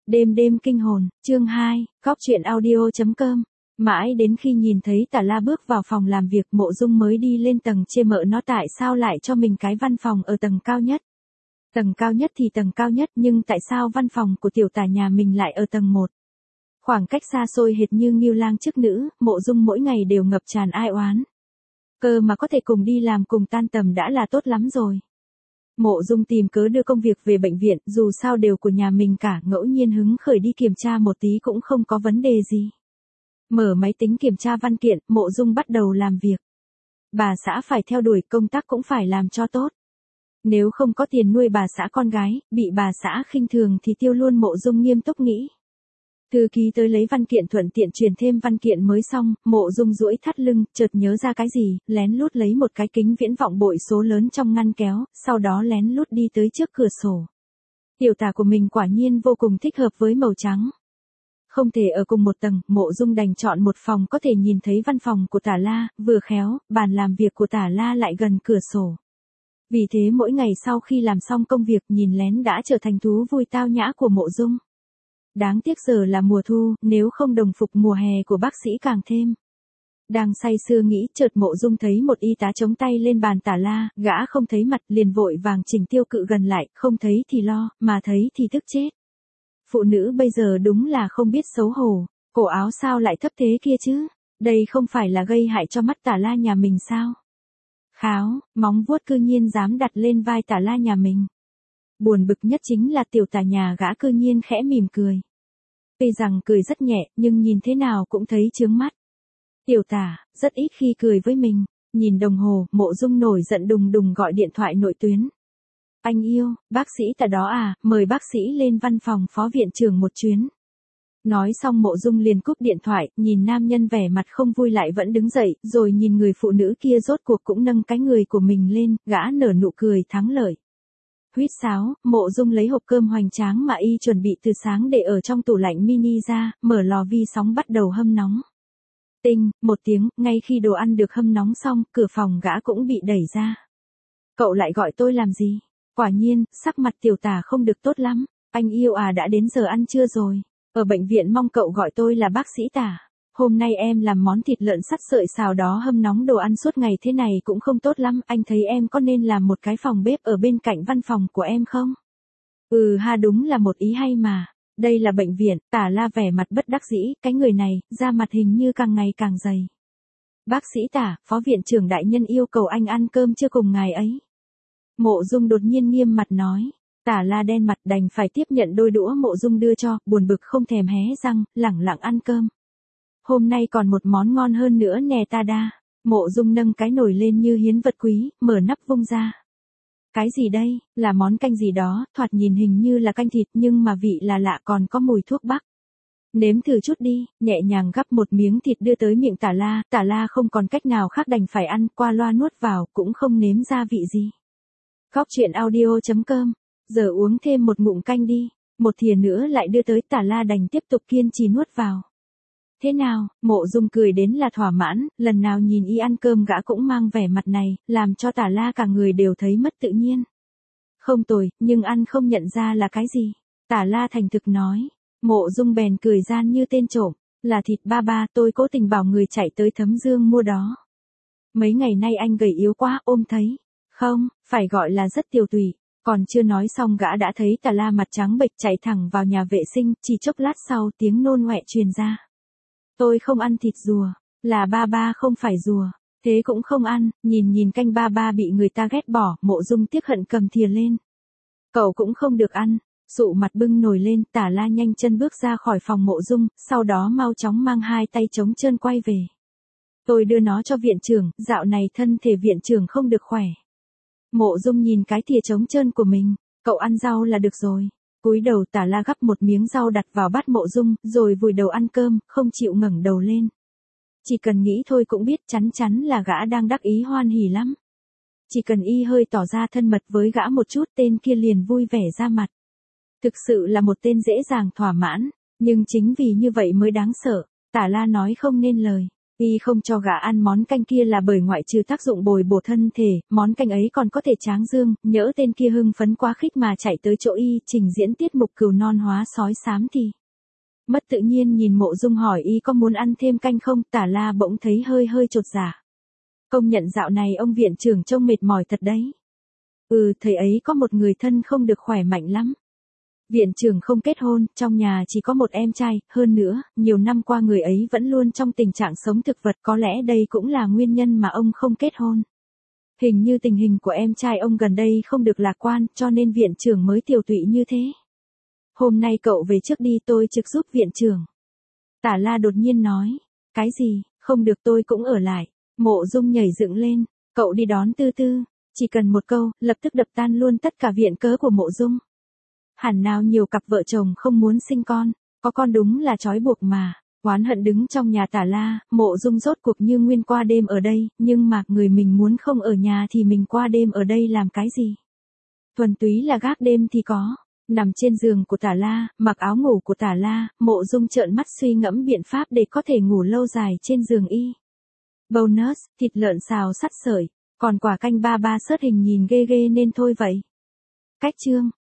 Đêm đêm kinh hồn, chương 2, góc truyện audio.com. Mãi đến khi nhìn thấy Tả La bước vào phòng làm việc, Mộ Dung mới đi lên tầng chê mợ nó tại sao lại cho mình cái văn phòng ở tầng cao nhất. Tầng cao nhất thì tầng cao nhất, nhưng tại sao văn phòng của tiểu Tả nhà mình lại ở tầng 1? Khoảng cách xa xôi hệt như Ngưu Lang chức nữ, Mộ Dung mỗi ngày đều ngập tràn ai oán. Cơ mà có thể cùng đi làm cùng tan tầm đã là tốt lắm rồi. Mộ Dung tìm cớ đưa công việc về bệnh viện, dù sao đều của nhà mình cả, ngẫu nhiên hứng khởi đi kiểm tra một tí cũng không có vấn đề gì. Mở máy tính kiểm tra văn kiện, Mộ Dung bắt đầu làm việc. Bà xã phải theo đuổi, công tác cũng phải làm cho tốt. Nếu không có tiền nuôi bà xã con gái, bị bà xã khinh thường thì tiêu luôn. Mộ Dung nghiêm túc nghĩ. Thư ký tới lấy văn kiện thuận tiện truyền thêm văn kiện mới xong, Mộ Dung duỗi thắt lưng, chợt nhớ ra cái gì, lén lút lấy một cái kính viễn vọng bội số lớn trong ngăn kéo, sau đó lén lút đi tới trước cửa sổ. Tiểu Tả của mình quả nhiên vô cùng thích hợp với màu trắng. Không thể ở cùng một tầng, Mộ Dung đành chọn một phòng có thể nhìn thấy văn phòng của Tả La, vừa khéo, bàn làm việc của Tả La lại gần cửa sổ. Vì thế mỗi ngày sau khi làm xong công việc, nhìn lén đã trở thành thú vui tao nhã của Mộ Dung. Đáng tiếc giờ là mùa thu, nếu không đồng phục mùa hè của bác sĩ càng thêm. Đang say sưa nghĩ, chợt Mộ Dung thấy một y tá chống tay lên bàn Tả La, gã không thấy mặt liền vội vàng chỉnh tiêu cự gần lại, không thấy thì lo, mà thấy thì tức chết. Phụ nữ bây giờ đúng là không biết xấu hổ, cổ áo sao lại thấp thế kia chứ, đây không phải là gây hại cho mắt Tả La nhà mình sao? Kháo, móng vuốt cư nhiên dám đặt lên vai Tả La nhà mình. Buồn bực nhất chính là tiểu Tả nhà gã cư nhiên khẽ mỉm cười. Tuy rằng cười rất nhẹ, nhưng nhìn thế nào cũng thấy chướng mắt. Tiểu Tả, rất ít khi cười với mình. Nhìn đồng hồ, Mộ Dung nổi giận đùng đùng gọi điện thoại nội tuyến. Anh yêu, bác sĩ Tả đó à, mời bác sĩ lên văn phòng phó viện trưởng một chuyến. Nói xong Mộ Dung liền cúp điện thoại, nhìn nam nhân vẻ mặt không vui lại vẫn đứng dậy, rồi nhìn người phụ nữ kia rốt cuộc cũng nâng cái người của mình lên, gã nở nụ cười thắng lợi. Huýt sáo, Mộ Dung lấy hộp cơm hoành tráng mà y chuẩn bị từ sáng để ở trong tủ lạnh mini ra, mở lò vi sóng bắt đầu hâm nóng. Tinh, một tiếng, ngay khi đồ ăn được hâm nóng xong, cửa phòng gã cũng bị đẩy ra. Cậu lại gọi tôi làm gì? Quả nhiên, sắc mặt tiểu Tả không được tốt lắm. Anh yêu à, đã đến giờ ăn trưa rồi. Ở bệnh viện mong cậu gọi tôi là bác sĩ Tả. Hôm nay em làm món thịt lợn sắt sợi xào đó, hâm nóng đồ ăn suốt ngày thế này cũng không tốt lắm. Anh thấy em có nên làm một cái phòng bếp ở bên cạnh văn phòng của em không? Ừ ha, đúng là một ý hay mà. Đây là bệnh viện. Tả La vẻ mặt bất đắc dĩ, cái người này, da mặt hình như càng ngày càng dày. Bác sĩ Tả, phó viện trưởng đại nhân yêu cầu anh ăn cơm trưa cùng ngài ấy. Mộ Dung đột nhiên nghiêm mặt nói. Tả La đen mặt đành phải tiếp nhận đôi đũa Mộ Dung đưa cho, buồn bực không thèm hé răng, lẳng lặng ăn cơm. Hôm nay còn một món ngon hơn nữa nè ta đa. Mộ Dung nâng cái nồi lên như hiến vật quý, mở nắp vung ra. Cái gì đây, là món canh gì đó, thoạt nhìn hình như là canh thịt nhưng mà vị là lạ, còn có mùi thuốc bắc. Nếm thử chút đi, nhẹ nhàng gắp một miếng thịt đưa tới miệng Tả La không còn cách nào khác đành phải ăn, qua loa nuốt vào, cũng không nếm ra vị gì. Góc truyện audio.com, giờ uống thêm một ngụm canh đi, một thìa nữa lại đưa tới, Tả La đành tiếp tục kiên trì nuốt vào. Thế nào, Mộ Dung cười đến là thỏa mãn, lần nào nhìn y ăn cơm gã cũng mang vẻ mặt này, làm cho Tả La cả người đều thấy mất tự nhiên. Không tồi, nhưng ăn không nhận ra là cái gì. Tả La thành thực nói. Mộ Dung bèn cười gian như tên trộm, là thịt ba ba, tôi cố tình bảo người chạy tới Thấm Dương mua đó. Mấy ngày nay anh gầy yếu quá, ôm thấy. Không, phải gọi là rất tiều tụy. Còn chưa nói xong gã đã thấy Tả La mặt trắng bệch chạy thẳng vào nhà vệ sinh, chỉ chốc lát sau tiếng nôn ọe truyền ra. Tôi không ăn thịt rùa, là ba ba không phải rùa, thế cũng không ăn. Nhìn canh ba ba bị người ta ghét bỏ, Mộ Dung tiếc hận cầm thìa lên. Cậu cũng không được ăn. Sụ mặt bưng nồi lên, Tả La nhanh chân bước ra khỏi phòng Mộ Dung, sau đó mau chóng mang hai tay trống trơn quay về. Tôi đưa nó cho viện trưởng, dạo này thân thể viện trưởng không được khỏe. Mộ Dung nhìn cái thìa trống trơn của mình, cậu ăn rau là được rồi. Cúi đầu Tả La gắp một miếng rau đặt vào bát Mộ Dung, rồi vùi đầu ăn cơm, không chịu ngẩng đầu lên. Chỉ cần nghĩ thôi cũng biết chắn chắn là gã đang đắc ý hoan hỉ lắm. Chỉ cần y hơi tỏ ra thân mật với gã một chút, tên kia liền vui vẻ ra mặt. Thực sự là một tên dễ dàng thỏa mãn, nhưng chính vì như vậy mới đáng sợ. Tả La nói không nên lời. Y không cho gã ăn món canh kia là bởi ngoại trừ tác dụng bồi bổ thân thể, món canh ấy còn có thể tráng dương, nhỡ tên kia hưng phấn quá khích mà chạy tới chỗ Y trình diễn tiết mục cừu non hóa sói xám thì. Mất tự nhiên nhìn Mộ Dung hỏi Y có muốn ăn thêm canh không, Tả La bỗng thấy hơi hơi chột dạ. Công nhận dạo này ông viện trưởng trông mệt mỏi thật đấy. Thầy ấy có một người thân không được khỏe mạnh lắm. Viện trưởng không kết hôn, trong nhà chỉ có một em trai, hơn nữa, nhiều năm qua người ấy vẫn luôn trong tình trạng sống thực vật, có lẽ đây cũng là nguyên nhân mà ông không kết hôn. Hình như tình hình của em trai ông gần đây không được lạc quan, cho nên viện trưởng mới tiều tụy như thế. Hôm nay cậu về trước đi, tôi trực giúp viện trưởng. Tả La đột nhiên nói. Cái gì, không được, tôi cũng ở lại. Mộ Dung nhảy dựng lên, cậu đi đón Tư Tư. Chỉ cần một câu, lập tức đập tan luôn tất cả viện cớ của Mộ Dung. Hẳn nào nhiều cặp vợ chồng không muốn sinh con, có con đúng là trói buộc mà. Oán hận đứng trong nhà Tả La, Mộ Dung rốt cuộc như nguyên qua đêm ở đây, nhưng mà người mình muốn không ở nhà thì mình qua đêm ở đây làm cái gì? Thuần túy là gác đêm thì có. Nằm trên giường của Tả La, mặc áo ngủ của Tả La, Mộ Dung trợn mắt suy ngẫm biện pháp để có thể ngủ lâu dài trên giường Y. Bonus, thịt lợn xào sắt sợi, còn quả canh ba ba sớt hình nhìn ghê ghê nên thôi vậy. Cách chương